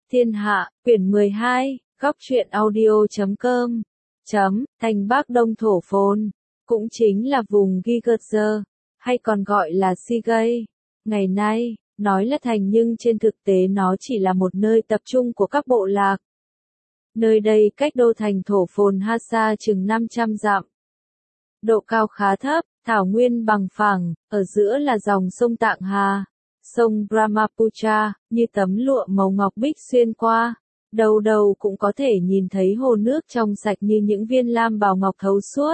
Thiên Hạ, quyển 12, góc truyện audio.com. Thành Bắc Đông Thổ Phồn, cũng chính là vùng Gigerzer, hay còn gọi là Sigay. Ngày nay, nói là thành nhưng trên thực tế nó chỉ là một nơi tập trung của các bộ lạc. Nơi đây cách đô thành Thổ Phồn Hassa chừng 500 dặm. Độ cao khá thấp, thảo nguyên bằng phẳng, ở giữa là dòng sông Tạng Hà, sông Brahmaputra, như tấm lụa màu ngọc bích xuyên qua. Đầu đầu cũng có thể nhìn thấy hồ nước trong sạch như những viên lam bảo ngọc thấu suốt.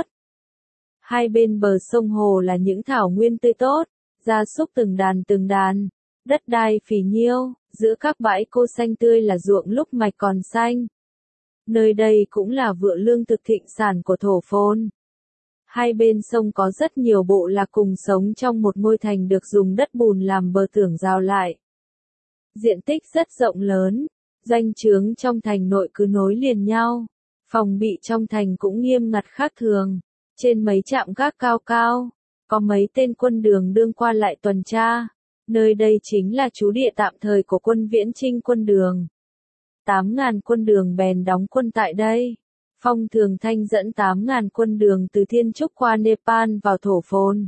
Hai bên bờ sông hồ là những thảo nguyên tươi tốt, gia súc từng đàn, đất đai phì nhiêu, giữa các bãi cô xanh tươi là ruộng lúc mạch còn xanh. Nơi đây cũng là vựa lương thực thịnh sản của Thổ Phồn. Hai bên sông có rất nhiều bộ lạc cùng sống trong một ngôi thành được dùng đất bùn làm bờ tường rào lại. Diện tích rất rộng lớn, doanh trướng trong thành nội cứ nối liền nhau. Phòng bị trong thành cũng nghiêm ngặt khác thường. Trên mấy trạm gác cao cao, có mấy tên quân đường đương qua lại tuần tra. Nơi đây chính là trú địa tạm thời của quân Viễn Chinh quân đường. 8.000 quân đường bèn đóng quân tại đây. Phong Thường Thanh dẫn 8.000 quân đường từ Thiên Trúc qua Nepal vào Thổ Phồn.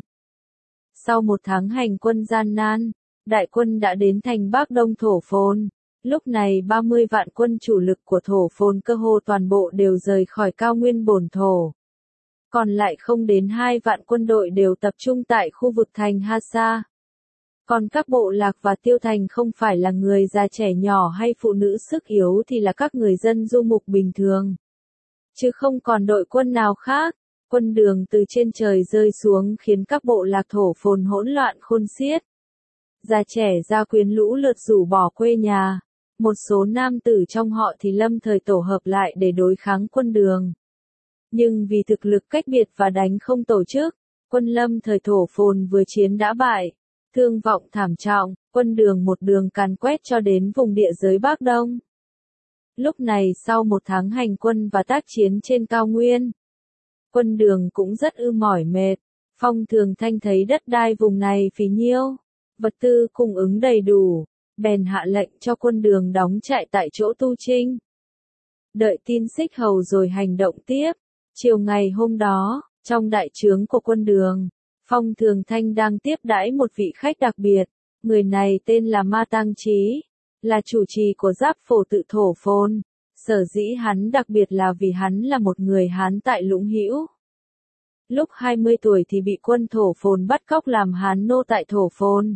Sau một tháng hành quân gian nan, đại quân đã đến thành Bắc Đông Thổ Phồn. Lúc này 30 vạn quân chủ lực của Thổ Phồn cơ hồ toàn bộ đều rời khỏi cao nguyên bổn thổ. Còn lại không đến 2 vạn quân đội đều tập trung tại khu vực thành Hassa. Còn các bộ lạc và tiêu thành không phải là người già trẻ nhỏ hay phụ nữ sức yếu thì là các người dân du mục bình thường. Chứ không còn đội quân nào khác. Quân đường từ trên trời rơi xuống khiến các bộ lạc Thổ Phồn hỗn loạn khôn xiết. Già trẻ gia quyến lũ lượt rủ bỏ quê nhà. Một số nam tử trong họ thì lâm thời tổ hợp lại để đối kháng quân đường. Nhưng vì thực lực cách biệt và đánh không tổ chức, quân lâm thời Thổ Phồn vừa chiến đã bại, thương vọng thảm trọng, quân đường một đường càn quét cho đến vùng địa giới Bắc Đông. Lúc này sau một tháng hành quân và tác chiến trên cao nguyên, quân đường cũng rất mỏi mệt. Phong Thường Thanh thấy đất đai vùng này phì nhiêu, vật tư cung ứng đầy đủ, bèn hạ lệnh cho quân đường đóng trại tại chỗ tu trinh. Đợi tin Xích Hầu rồi hành động tiếp. Chiều ngày hôm đó, trong đại trướng của quân đường, Phong Thường Thanh đang tiếp đãi một vị khách đặc biệt. Người này tên là Ma Tăng Chí, là chủ trì của Giáp Phổ tự Thổ Phồn. Sở dĩ hắn đặc biệt là vì hắn là một người Hán tại Lũng Hữu. Lúc 20 tuổi thì bị quân Thổ Phồn bắt cóc làm Hán nô tại Thổ Phồn.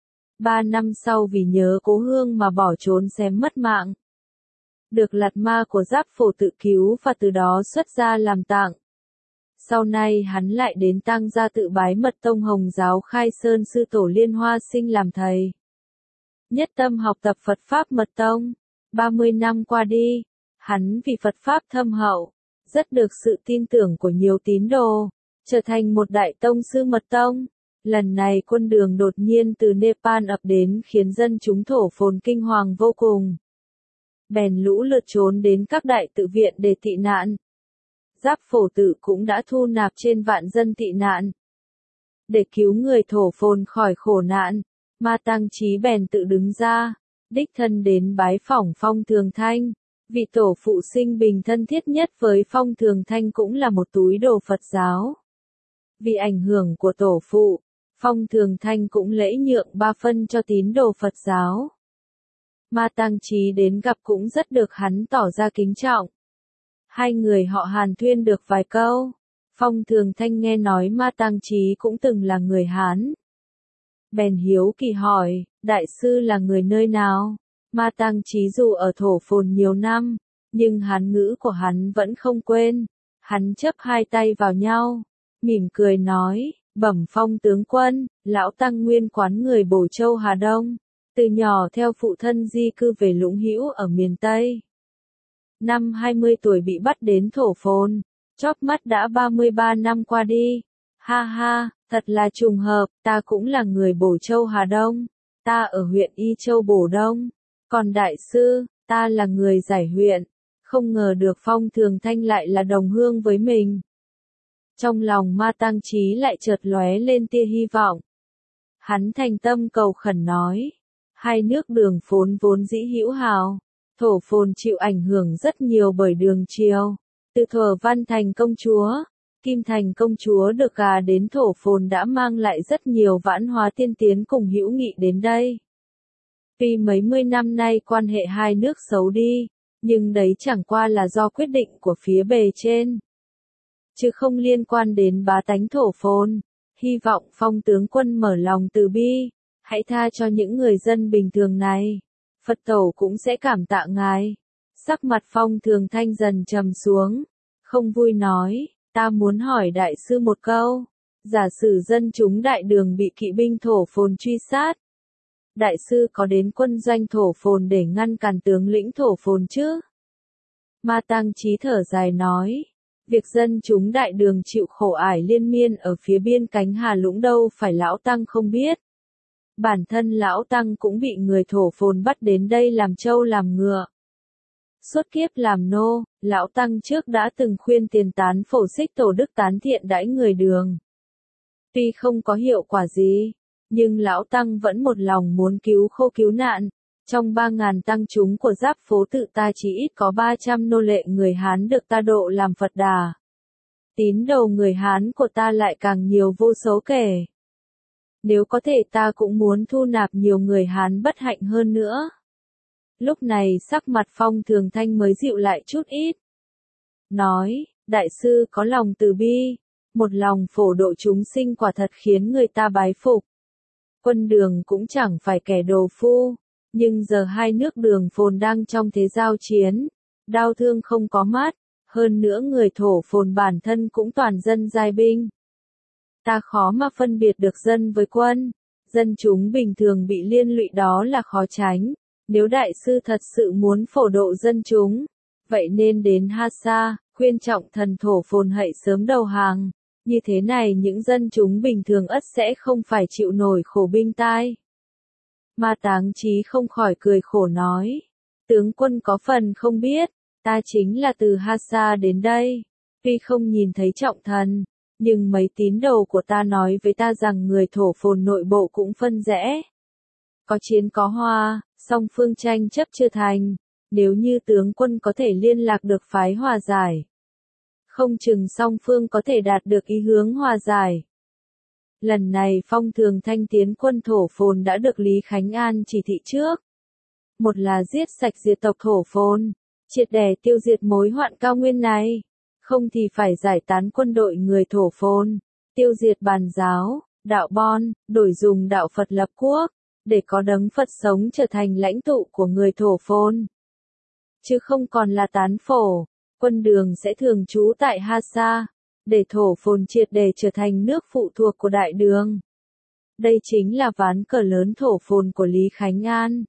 3 năm sau vì nhớ cố hương mà bỏ trốn xém mất mạng. Được Lạt Ma của Giáp Phổ tự cứu và từ đó xuất gia làm tạng. Sau này hắn lại đến Tăng Gia tự bái Mật Tông Hồng Giáo Khai Sơn sư tổ Liên Hoa Sinh làm thầy. Nhất tâm học tập Phật Pháp Mật Tông. 30 năm qua đi, hắn vì Phật Pháp thâm hậu, rất được sự tin tưởng của nhiều tín đồ, trở thành một đại tông sư Mật Tông. Lần này quân đường đột nhiên từ Nepal ập đến khiến dân chúng Thổ Phồn kinh hoàng vô cùng. Bèn lũ lượt trốn đến các đại tự viện để tị nạn. Giáp Phổ tự cũng đã thu nạp trên vạn dân tị nạn. Để cứu người Thổ Phồn khỏi khổ nạn, Ma Tăng Chí bèn tự đứng ra, đích thân đến bái phỏng Phong Thường Thanh. Vị tổ phụ sinh bình thân thiết nhất với Phong Thường Thanh cũng là một túi đồ Phật giáo. Vì ảnh hưởng của tổ phụ, Phong Thường Thanh cũng lễ nhượng 3 phân cho tín đồ Phật giáo. Ma Tăng Chí đến gặp cũng rất được hắn tỏ ra kính trọng. Hai người họ hàn thuyên được vài câu. Phong Thường Thanh nghe nói Ma Tăng Chí cũng từng là người Hán. Bèn hiếu kỳ hỏi, đại sư là người nơi nào? Ma Tăng Chí dù ở Thổ Phồn nhiều năm, nhưng Hán ngữ của hắn vẫn không quên. Hắn chắp hai tay vào nhau, mỉm cười nói, bẩm Phong tướng quân, lão tăng nguyên quán người Bổ Châu Hà Đông. Từ nhỏ theo phụ thân di cư về Lũng Hữu ở miền Tây. Năm 20 tuổi bị bắt đến Thổ Phồn, chóp mắt đã 33 năm qua đi. Ha ha, thật là trùng hợp, ta cũng là người Bổ Châu Hà Đông. Ta ở huyện Y Châu Bổ Đông. Còn đại sư, ta là người Giải huyện. Không ngờ được Phong Thường Thanh lại là đồng hương với mình. Trong lòng Ma Tăng Chí lại chợt lóe lên tia hy vọng. Hắn thành tâm cầu khẩn nói. Hai nước Đường Phồn vốn dĩ hữu hảo, Thổ phồn chịu ảnh hưởng rất nhiều bởi đường triều. Từ thuở Văn Thành công chúa, Kim Thành công chúa được gà đến thổ phồn đã mang lại rất nhiều vãn hóa tiên tiến cùng hữu nghị đến đây. Tuy mấy mươi năm nay quan hệ hai nước xấu đi, nhưng đấy chẳng qua là do quyết định của phía bề trên, chứ không liên quan đến bá tánh thổ phồn. Hy vọng Phong tướng quân mở lòng từ bi, hãy tha cho những người dân bình thường này. Phật tổ cũng sẽ cảm tạ ngài. Sắc mặt Phong Thường Thanh dần trầm xuống, không vui nói, ta muốn hỏi đại sư một câu. Giả sử dân chúng đại đường bị kỵ binh thổ phồn truy sát, đại sư có đến quân doanh thổ phồn để ngăn cản tướng lĩnh thổ phồn chứ? Ma Tăng Chí thở dài nói, việc dân chúng đại đường chịu khổ ải liên miên ở phía biên cánh Hà Lũng đâu phải lão Tăng không biết. Bản thân lão Tăng cũng bị người thổ phồn bắt đến đây làm trâu làm ngựa. Suốt kiếp làm nô, lão Tăng trước đã từng khuyên tiền tán Phổ Xích Tổ Đức tán thiện đãi người đường. Tuy không có hiệu quả gì, nhưng lão Tăng vẫn một lòng muốn cứu khô cứu nạn. Trong 3.000 tăng chúng của Giáp Phố Tự ta chỉ ít có 300 nô lệ người Hán được ta độ làm Phật Đà. Tín đồ người Hán của ta lại càng nhiều vô số kể. Nếu có thể ta cũng muốn thu nạp nhiều người Hán bất hạnh hơn nữa. Lúc này sắc mặt Phong Thường Thanh mới dịu lại chút ít. Nói, đại sư có lòng từ bi, một lòng phổ độ chúng sinh quả thật khiến người ta bái phục. Quân đường cũng chẳng phải kẻ đồ phu, nhưng giờ hai nước đường phồn đang trong thế giao chiến, đau thương không có mát, hơn nữa người thổ phồn bản thân cũng toàn dân giai binh. Ta khó mà phân biệt được dân với quân, dân chúng bình thường bị liên lụy đó là khó tránh. Nếu đại sư thật sự muốn phổ độ dân chúng, vậy nên đến Hasa, khuyên trọng thần thổ phồn hãy sớm đầu hàng. Như thế này những dân chúng bình thường ắt sẽ không phải chịu nổi khổ binh tai. Ma Táng Chí không khỏi cười khổ nói, tướng quân có phần không biết, ta chính là từ Hasa đến đây. Tuy không nhìn thấy trọng thần, nhưng mấy tín đồ của ta nói với ta rằng người thổ phồn nội bộ cũng phân rẽ. Có chiến có hòa, song phương tranh chấp chưa thành, nếu như tướng quân có thể liên lạc được phái hòa giải, không chừng song phương có thể đạt được ý hướng hòa giải. Lần này Phong Thường Thanh tiến quân thổ phồn đã được Lý Khánh An chỉ thị trước. Một là giết sạch diệt tộc thổ phồn, triệt để tiêu diệt mối hoạn cao nguyên này. Không thì phải giải tán quân đội người thổ phồn, tiêu diệt bàn giáo, đạo bon, đổi dùng đạo Phật lập quốc, để có đấng Phật sống trở thành lãnh tụ của người thổ phồn. Chứ không còn là tán phổ, quân đường sẽ thường trú tại Hasa, để thổ phồn triệt để trở thành nước phụ thuộc của đại đường. Đây chính là ván cờ lớn thổ phồn của Lý Khánh An.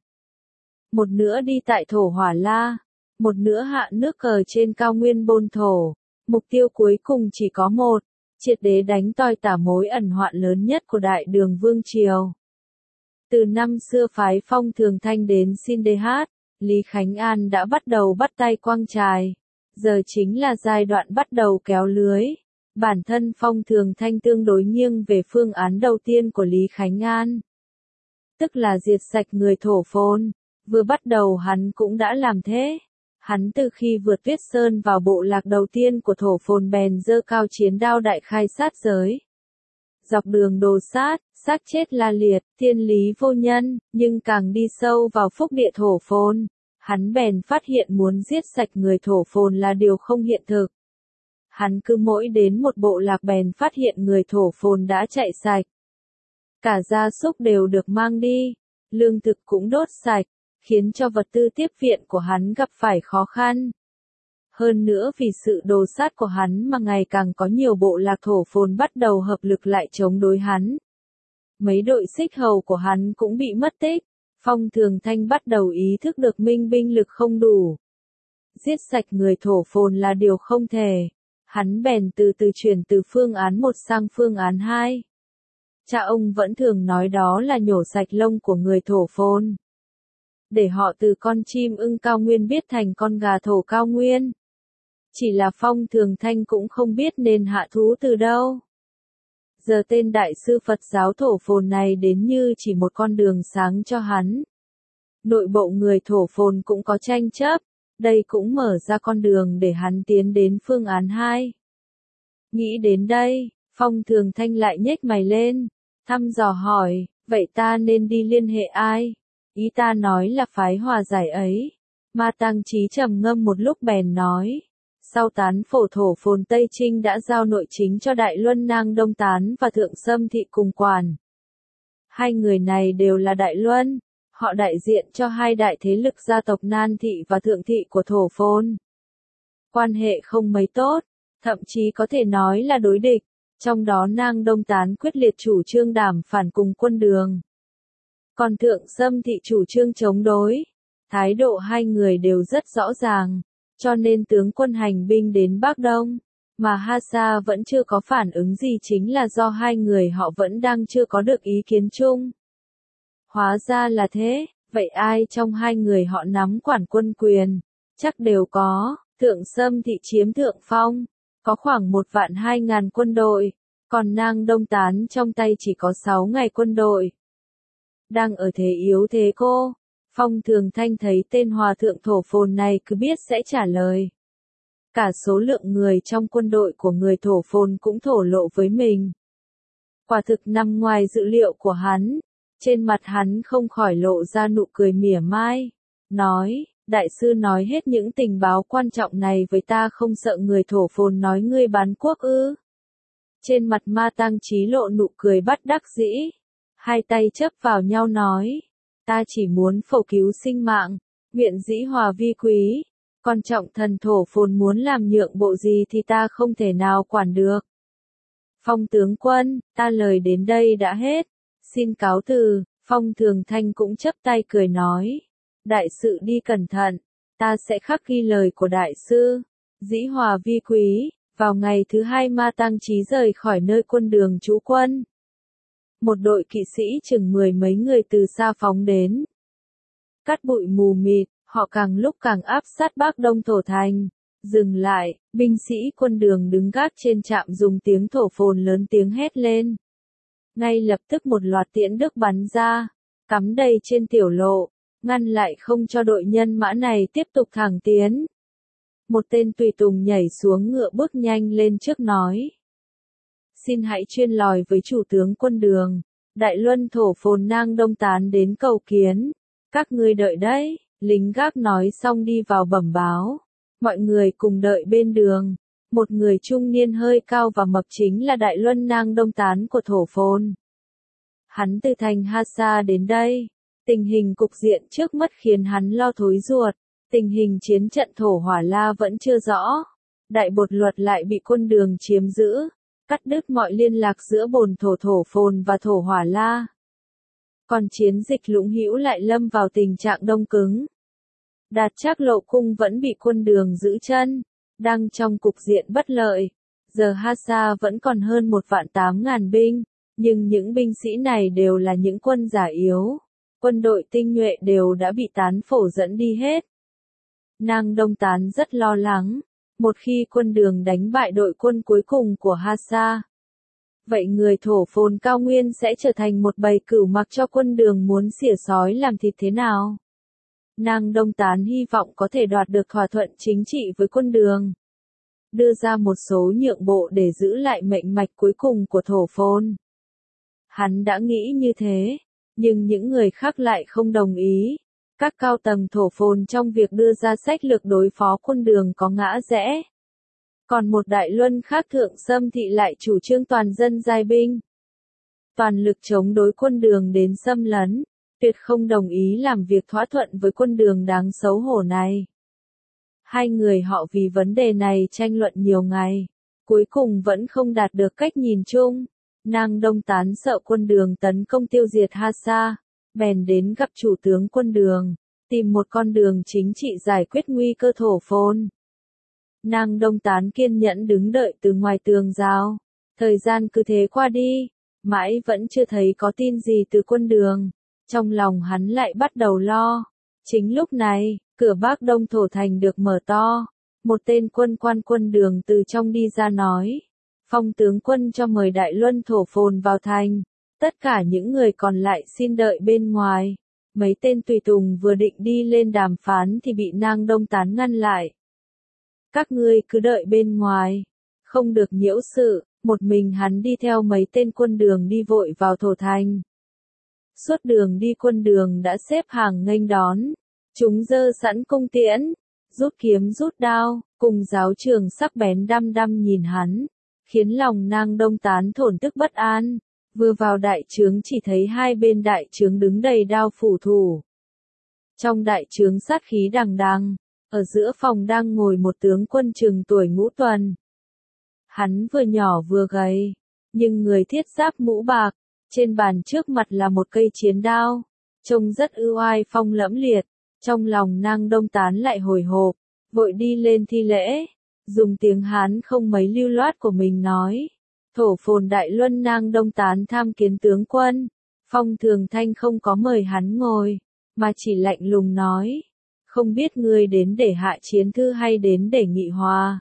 Một nữa đi tại thổ Hỏa La, một nữa hạ nước cờ trên cao nguyên Bôn Thổ. Mục tiêu cuối cùng chỉ có một, triệt để đánh toi tả mối ẩn hoạn lớn nhất của đại đường vương triều. Từ năm xưa phái Phong Thường Thanh đến Sindehat, Lý Khánh An đã bắt đầu bắt tay quăng chài. Giờ chính là giai đoạn bắt đầu kéo lưới. Bản thân Phong Thường Thanh tương đối nghiêng về phương án đầu tiên của Lý Khánh An. Tức là diệt sạch người thổ phồn. Vừa bắt đầu hắn cũng đã làm thế. Hắn từ khi vượt Tuyết Sơn vào bộ lạc đầu tiên của thổ phồn bèn giơ cao chiến đao đại khai sát giới. Dọc đường đồ sát, xác chết la liệt, thiên lý vô nhân, nhưng càng đi sâu vào phúc địa thổ phồn, hắn bèn phát hiện muốn giết sạch người thổ phồn là điều không hiện thực. Hắn cứ mỗi đến một bộ lạc bèn phát hiện người thổ phồn đã chạy sạch. Cả gia súc đều được mang đi, lương thực cũng đốt sạch, khiến cho vật tư tiếp viện của hắn gặp phải khó khăn. Hơn nữa vì sự đồ sát của hắn mà ngày càng có nhiều bộ lạc thổ phồn bắt đầu hợp lực lại chống đối hắn. Mấy đội xích hầu của hắn cũng bị mất tích. Phong Thường Thanh bắt đầu ý thức được minh binh lực không đủ. Giết sạch người thổ phồn là điều không thể. Hắn bèn từ từ chuyển từ phương án 1 sang phương án 2. Cha ông vẫn thường nói đó là nhổ sạch lông của người thổ phồn. Để họ từ con chim ưng cao nguyên biết thành con gà thổ cao nguyên. Chỉ là Phong Thường Thanh cũng không biết nên hạ thú từ đâu. Giờ tên đại sư Phật giáo thổ phồn này đến như chỉ một con đường sáng cho hắn. Nội bộ người thổ phồn cũng có tranh chấp, đây cũng mở ra con đường để hắn tiến đến phương án 2. Nghĩ đến đây, Phong Thường Thanh lại nhếch mày lên, thăm dò hỏi, vậy ta nên đi liên hệ ai? Ý ta nói là phái hòa giải ấy. Ma Tăng Chí trầm ngâm một lúc bèn nói, sau tán phổ thổ phồn Tây Trinh đã giao nội chính cho Đại Luân Nang Đông Tán và Thượng Sâm Thị cùng quản. Hai người này đều là Đại Luân, họ đại diện cho hai đại thế lực gia tộc Nan Thị và Thượng Thị của thổ phồn. Quan hệ không mấy tốt, thậm chí có thể nói là đối địch, trong đó Nang Đông Tán quyết liệt chủ trương đàm phản cùng quân Đường. Còn Thượng Sâm Thị chủ trương chống đối, thái độ hai người đều rất rõ ràng, cho nên tướng quân hành binh đến Bắc Đông, mà Hassa vẫn chưa có phản ứng gì chính là do hai người họ vẫn đang chưa có được ý kiến chung. Hóa ra là thế, vậy ai trong hai người họ nắm quản quân quyền? Chắc đều có, Thượng Sâm Thị chiếm thượng phong, có khoảng 1.200.000 quân đội, còn Nang Đông Tán trong tay chỉ có 6 ngày quân đội. Đang ở thế yếu thế cô, Phong Thường Thanh thấy tên hòa thượng thổ phồn này cứ biết sẽ trả lời. Cả số lượng người trong quân đội của người thổ phồn cũng thổ lộ với mình. Quả thực nằm ngoài dự liệu của hắn, trên mặt hắn không khỏi lộ ra nụ cười mỉa mai, nói, đại sư nói hết những tình báo quan trọng này với ta không sợ người thổ phồn nói ngươi bán quốc ư. Trên mặt Ma Tăng Chí lộ nụ cười bất đắc dĩ, hai tay chấp vào nhau nói, ta chỉ muốn phổ cứu sinh mạng, nguyện dĩ hòa vi quý, còn trọng thần thổ phồn muốn làm nhượng bộ gì thì ta không thể nào quản được. Phong tướng quân, ta lời đến đây đã hết, xin cáo từ. Phong Thường Thanh cũng chấp tay cười nói, đại sự đi cẩn thận, ta sẽ khắc ghi lời của đại sư, dĩ hòa vi quý. Vào ngày thứ hai Ma Tăng Chí rời khỏi nơi quân Đường trú quân. Một đội kỵ sĩ chừng 10 mấy người từ xa phóng đến. Cát bụi mù mịt, họ càng lúc càng áp sát Bắc Đông thổ thành. Dừng lại, binh sĩ quân Đường đứng gác trên trạm dùng tiếng thổ phồn lớn tiếng hét lên. Ngay lập tức một loạt tiễn đức bắn ra, cắm đầy trên tiểu lộ, ngăn lại không cho đội nhân mã này tiếp tục thẳng tiến. Một tên tùy tùng nhảy xuống ngựa bước nhanh lên trước nói. Xin hãy chuyên lòi với chủ tướng quân Đường, Đại Luân thổ phồn Nang Đông Tán đến cầu kiến. Các ngươi đợi đấy, lính gác nói xong đi vào bẩm báo. Mọi người cùng đợi bên đường. Một người trung niên hơi cao và mập chính là Đại Luân Nang Đông Tán của thổ phồn. Hắn từ thành Hassa đến đây. Tình hình cục diện trước mắt khiến hắn lo thối ruột. Tình hình chiến trận thổ hỏa la vẫn chưa rõ. Đại bột luật lại bị quân Đường chiếm giữ, cắt đứt mọi liên lạc giữa bồn thổ phồn và thổ hỏa la. Còn chiến dịch Lũng Hữu lại lâm vào tình trạng đông cứng. Đạt Trác Lộ Cung vẫn bị quân Đường giữ chân, đang trong cục diện bất lợi. Giờ Hassa vẫn còn hơn 1.800.000 binh, nhưng những binh sĩ này đều là những quân già yếu. Quân đội tinh nhuệ đều đã bị tán phổ dẫn đi hết. Nang Đông Tán rất lo lắng, một khi quân Đường đánh bại đội quân cuối cùng của Hassa. Vậy người thổ phồn cao nguyên sẽ trở thành một bầy cừu mặc cho quân Đường muốn xỉa sói làm thịt thế nào? Nang Đông Tán hy vọng có thể đoạt được thỏa thuận chính trị với quân Đường. Đưa ra một số nhượng bộ để giữ lại mệnh mạch cuối cùng của thổ phồn. Hắn đã nghĩ như thế, nhưng những người khác lại không đồng ý. Các cao tầng thổ phồn trong việc đưa ra sách lược đối phó quân Đường có ngã rẽ. Còn một Đại Luân khác Thượng Sâm Thị lại chủ trương toàn dân giai binh. Toàn lực chống đối quân Đường đến xâm lấn, tuyệt không đồng ý làm việc thỏa thuận với quân Đường đáng xấu hổ này. Hai người họ vì vấn đề này tranh luận nhiều ngày, cuối cùng vẫn không đạt được cách nhìn chung. Nang Đông Tán sợ quân Đường tấn công tiêu diệt Hassa, bèn đến gặp chủ tướng quân Đường, tìm một con đường chính trị giải quyết nguy cơ thổ phồn. Nang Đông Tán kiên nhẫn đứng đợi từ ngoài tường rào. Thời gian cứ thế qua đi, mãi vẫn chưa thấy có tin gì từ quân Đường. Trong lòng hắn lại bắt đầu lo. Chính lúc này, cửa Bắc Đông thổ thành được mở to. Một tên quân quan quân Đường từ trong đi ra nói. Phong tướng quân cho mời Đại Luân thổ phồn vào thành. Tất cả những người còn lại xin đợi bên ngoài. Mấy tên tùy tùng vừa định đi lên đàm phán thì bị Nang Đông Tán ngăn lại. Các ngươi cứ đợi bên ngoài, không được nhiễu sự, một mình hắn đi theo mấy tên quân đường đi vội vào thổ thành. Suốt đường đi quân đường đã xếp hàng nghênh đón, chúng giơ sẵn cung tiễn, rút kiếm rút đao, cùng giáo trường sắc bén đăm đăm nhìn hắn, khiến lòng Nang Đông Tán thổn thức bất an. Vừa vào đại trướng chỉ thấy hai bên đại trướng đứng đầy đao phủ thủ. Trong đại trướng sát khí đằng đằng, ở giữa phòng đang ngồi một tướng quân chừng tuổi ngũ tuần. Hắn vừa nhỏ vừa gầy, nhưng người thiết giáp mũ bạc, trên bàn trước mặt là một cây chiến đao, trông rất ưu oai phong lẫm liệt. Trong lòng Nang Đông Tán lại hồi hộp, vội đi lên thi lễ, dùng tiếng Hán không mấy lưu loát của mình nói. Thổ Phồn Đại Luân Nang Đông Tán tham kiến tướng quân. Phong Thường Thanh không có mời hắn ngồi, mà chỉ lạnh lùng nói, không biết ngươi đến để hạ chiến thư hay đến để nghị hòa.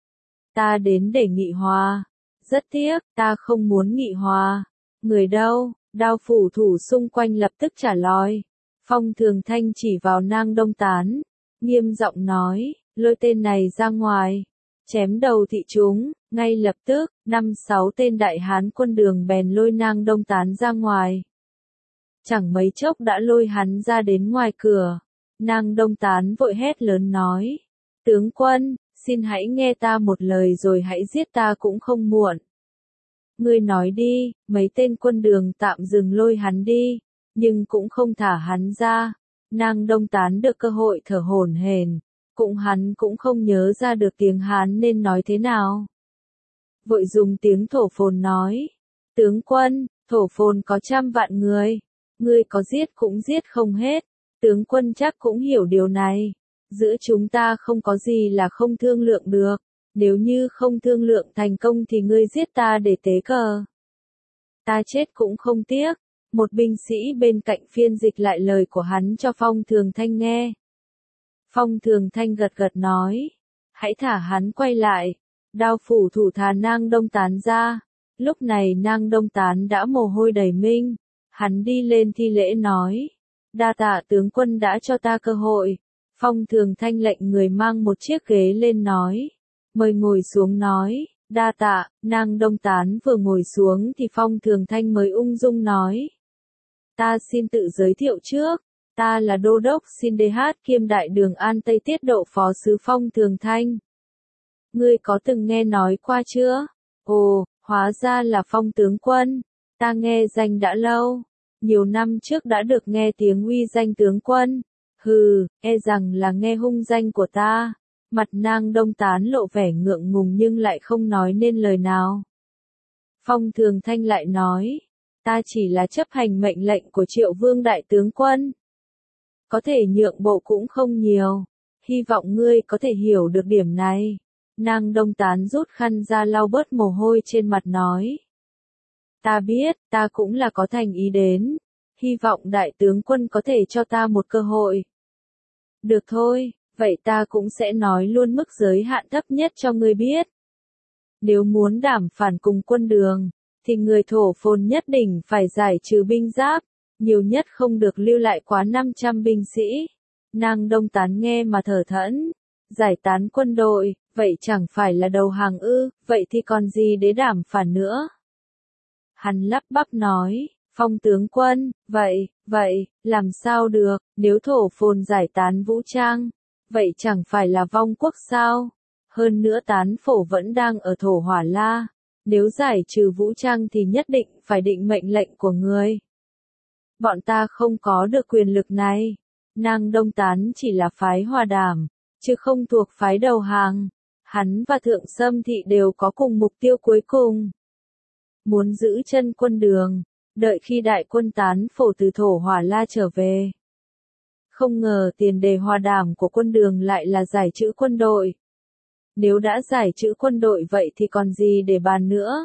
Ta đến để nghị hòa. Rất tiếc, ta không muốn nghị hòa. Người đâu? Đao phủ thủ xung quanh lập tức trả lời. Phong Thường Thanh chỉ vào Nang Đông Tán, nghiêm giọng nói, lôi tên này ra ngoài, chém đầu thị chúng. Ngay lập tức, 5-6 tên đại hán quân đường bèn lôi Nang Đông Tán ra ngoài. Chẳng mấy chốc đã lôi hắn ra đến ngoài cửa. Nang Đông Tán vội hét lớn nói, tướng quân, xin hãy nghe ta một lời rồi hãy giết ta cũng không muộn. Ngươi nói đi. Mấy tên quân đường tạm dừng lôi hắn đi, nhưng cũng không thả hắn ra. Nang Đông Tán được cơ hội thở hổn hển, hắn cũng không nhớ ra được tiếng Hán nên nói thế nào. Vội dùng tiếng Thổ Phồn nói, tướng quân, Thổ Phồn có 100 vạn người, ngươi có giết cũng giết không hết, tướng quân chắc cũng hiểu điều này, giữa chúng ta không có gì là không thương lượng được, nếu như không thương lượng thành công thì ngươi giết ta để tế cờ. Ta chết cũng không tiếc. Một binh sĩ bên cạnh phiên dịch lại lời của hắn cho Phong Thường Thanh nghe. Phong Thường Thanh gật gật nói, hãy thả hắn quay lại. Đao phủ thủ thả Nang Đông Tán ra. Lúc này Nang Đông Tán đã mồ hôi đầy mình. Hắn đi lên thi lễ nói, đa tạ tướng quân đã cho ta cơ hội. Phong Thường Thanh lệnh người mang một chiếc ghế lên nói, mời ngồi xuống nói, đa tạ. Nang Đông Tán vừa ngồi xuống thì Phong Thường Thanh mới ung dung nói, ta xin tự giới thiệu trước, ta là Đô đốc Xin Đê Hát kiêm Đại Đường An Tây Tiết Độ Phó Sứ Phong Thường Thanh. Ngươi có từng nghe nói qua chưa? Ồ, hóa ra là Phong tướng quân, ta nghe danh đã lâu, nhiều năm trước đã được nghe tiếng uy danh tướng quân. Hừ, e rằng là nghe hung danh của ta. Mặt Nang Đông Tán lộ vẻ ngượng ngùng nhưng lại không nói nên lời nào. Phong Thường Thanh lại nói, ta chỉ là chấp hành mệnh lệnh của Triệu Vương đại tướng quân. Có thể nhượng bộ cũng không nhiều. Hy vọng ngươi có thể hiểu được điểm này. Nang Đông Tán rút khăn ra lau bớt mồ hôi trên mặt nói. Ta biết, ta cũng là có thành ý đến. Hy vọng đại tướng quân có thể cho ta một cơ hội. Được thôi, vậy ta cũng sẽ nói luôn mức giới hạn thấp nhất cho ngươi biết. Nếu muốn đàm phán cùng quân đường, thì người Thổ Phồn nhất định phải giải trừ binh giáp, nhiều nhất không được lưu lại quá 500 binh sĩ. Nang Đông Tán nghe mà thở thẫn, giải tán quân đội, vậy chẳng phải là đầu hàng ư, vậy thì còn gì để đàm phán nữa. Hắn lắp bắp nói, Phong tướng quân, vậy, làm sao được, nếu Thổ Phồn giải tán vũ trang, vậy chẳng phải là vong quốc sao? Hơn nữa tán phổ vẫn đang ở Thổ Hỏa La, nếu giải trừ vũ trang thì nhất định phải định mệnh lệnh của người. Bọn ta không có được quyền lực này. Nang Đông Tán chỉ là phái hòa đàm, chứ không thuộc phái đầu hàng. Hắn và Thượng Sâm Thị đều có cùng mục tiêu cuối cùng. Muốn giữ chân quân đường, đợi khi đại quân tán phổ từ Thổ Hỏa La trở về. Không ngờ tiền đề hòa đàm của quân đường lại là giải trữ quân đội. Nếu đã giải trữ quân đội vậy thì còn gì để bàn nữa.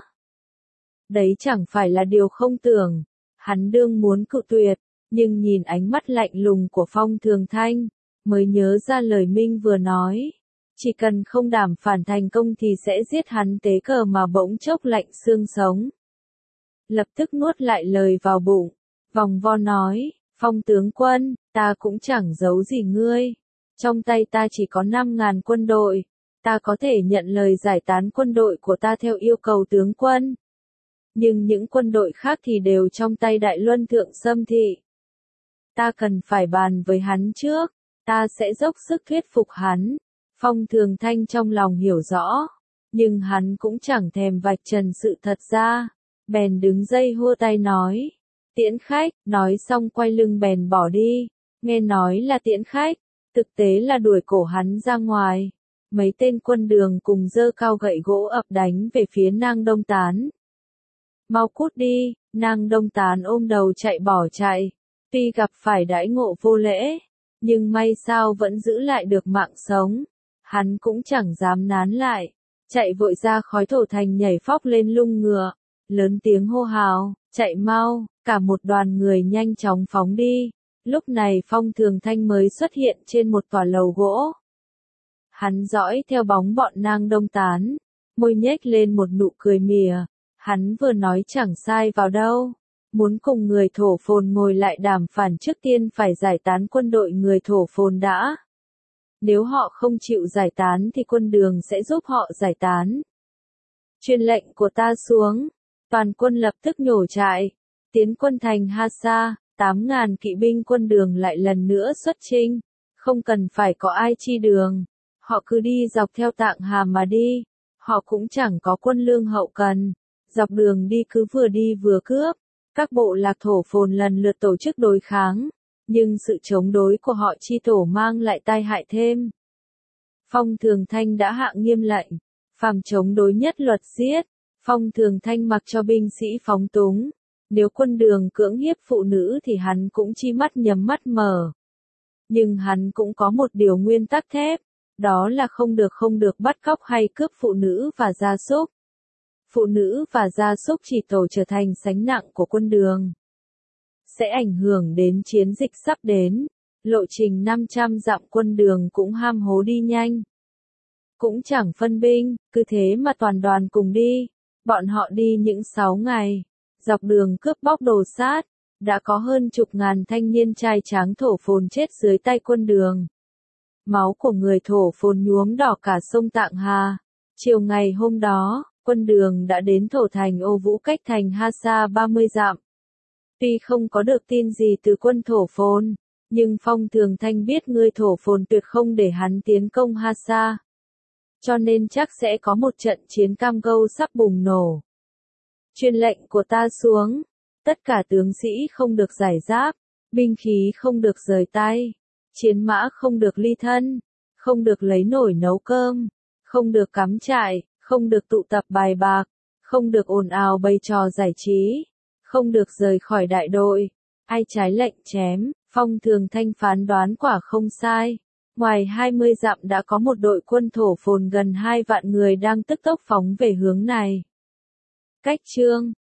Đấy chẳng phải là điều không tưởng. Hắn đương muốn cự tuyệt, nhưng nhìn ánh mắt lạnh lùng của Phong Thường Thanh, mới nhớ ra lời Minh vừa nói. Chỉ cần không đàm phán thành công thì sẽ giết hắn tế cờ mà bỗng chốc lạnh xương sống. Lập tức nuốt lại lời vào bụng, vòng vo nói, Phong tướng quân, ta cũng chẳng giấu gì ngươi. Trong tay ta chỉ có 5.000 quân đội. Ta có thể nhận lời giải tán quân đội của ta theo yêu cầu tướng quân. Nhưng những quân đội khác thì đều trong tay Đại Luân Thượng Xâm Thị. Ta cần phải bàn với hắn trước. Ta sẽ dốc sức thuyết phục hắn. Phong Thường Thanh trong lòng hiểu rõ. Nhưng hắn cũng chẳng thèm vạch trần sự thật ra. Bèn đứng dây hua tay nói. Tiễn khách, nói xong quay lưng bèn bỏ đi. Nghe nói là tiễn khách, thực tế là đuổi cổ hắn ra ngoài. Mấy tên quân đường cùng giơ cao gậy gỗ ập đánh về phía Nang Đông Tán. Mau cút đi, Nang Đông Tán ôm đầu chạy bỏ chạy. Tuy gặp phải đãi ngộ vô lễ, nhưng may sao vẫn giữ lại được mạng sống. Hắn cũng chẳng dám nán lại, chạy vội ra khói thổ thành nhảy phóc lên lưng ngựa, lớn tiếng hô hào, chạy mau, cả một đoàn người nhanh chóng phóng đi. Lúc này Phong Thường Thanh mới xuất hiện trên một tòa lầu gỗ. Hắn dõi theo bóng bọn Nang Đông Tán, môi nhếch lên một nụ cười mỉa. Hắn vừa nói chẳng sai vào đâu. Muốn cùng người thổ phồn ngồi lại đàm phán trước tiên phải giải tán quân đội người thổ phồn đã. Nếu họ không chịu giải tán thì quân đường sẽ giúp họ giải tán. Truyền lệnh của ta xuống. Toàn quân lập tức nhổ trại. Tiến quân thành Hasa, 8.000 kỵ binh quân đường lại lần nữa xuất chinh. Không cần phải có ai chi đường. Họ cứ đi dọc theo Tạng Hà mà đi. Họ cũng chẳng có quân lương hậu cần. Dọc đường đi cứ vừa đi vừa cướp. Các bộ lạc thổ phồn lần lượt tổ chức đối kháng. Nhưng sự chống đối của họ chi tổ mang lại tai hại thêm. Phong Thường Thanh đã hạ nghiêm lệnh. Phàm chống đối nhất luật giết. Phong Thường Thanh mặc cho binh sĩ phóng túng. Nếu quân đường cưỡng hiếp phụ nữ thì hắn cũng chi mắt nhắm mắt mở. Nhưng hắn cũng có một điều nguyên tắc thép. Đó là không được bắt cóc hay cướp phụ nữ và gia súc. Phụ nữ và gia súc chỉ tổ trở thành gánh nặng của quân đường. Sẽ ảnh hưởng đến chiến dịch sắp đến. Lộ trình 500 dặm quân đường cũng ham hố đi nhanh. Cũng chẳng phân binh, cứ thế mà toàn đoàn cùng đi. Bọn họ đi những 6 ngày. Dọc đường cướp bóc đồ sát. Đã có hơn chục ngàn thanh niên trai tráng thổ phồn chết dưới tay quân đường. Máu của người thổ phồn nhuốm đỏ cả sông Tạng Hà. Chiều ngày hôm đó, quân đường đã đến thổ thành Ô Vũ cách thành Hasa 30 dặm. Tuy không có được tin gì từ quân thổ phồn, nhưng Phong Thường Thanh biết người thổ phồn tuyệt không để hắn tiến công Hasa. Cho nên chắc sẽ có một trận chiến cam go sắp bùng nổ. Truyền lệnh của ta xuống, tất cả tướng sĩ không được giải giáp, binh khí không được rời tay, chiến mã không được ly thân, không được lấy nồi nấu cơm, không được cắm trại, không được tụ tập bài bạc, không được ồn ào bày trò giải trí, không được rời khỏi đại đội. Ai trái lệnh chém. Phong Thường Thanh phán đoán quả không sai. Ngoài 20 dặm đã có một đội quân thổ phồn gần 2 vạn người đang tức tốc phóng về hướng này. Cách chương